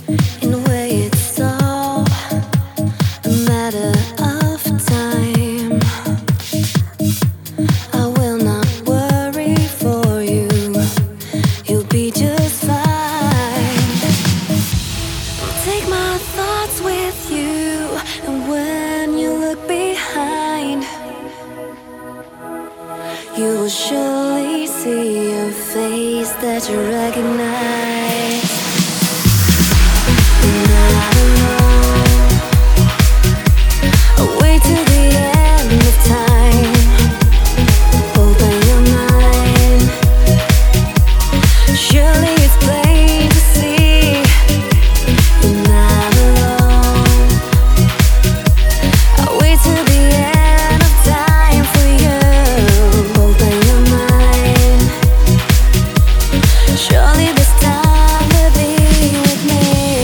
In a way, it's all a matter of time. I will not worry for you. You'll be just fine. Take my thoughts with you, and when you look behind, you will surely see a face that you recognize. You're not alone. Away to the end of time. Open your mind. Surely it's plain to see. You're not alone. Away to the end of time for you. Open your mind. Surely this time will be with me.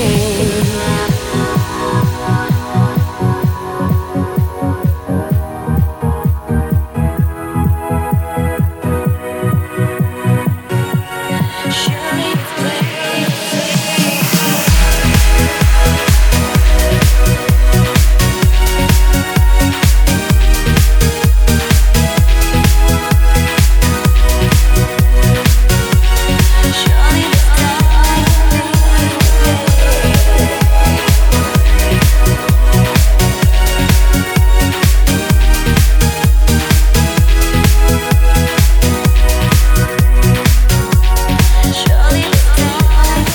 Surely it's plain to see. Surely this time will surely this time.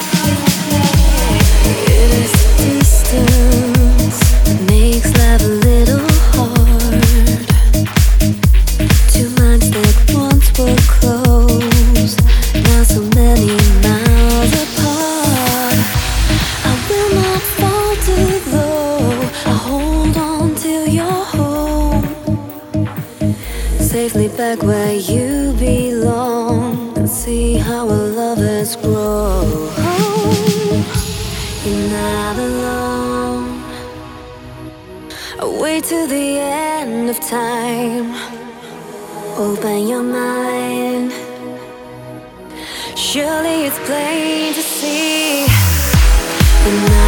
It is the distance that makes life a little hard. Two minds that once were close, now so many miles apart. I will not fall too low. I hold on till you're home, safely back where you belong, and see how our love has grown. You're not alone. Away to the end of time. Open your mind. Surely it's plain to see. You're not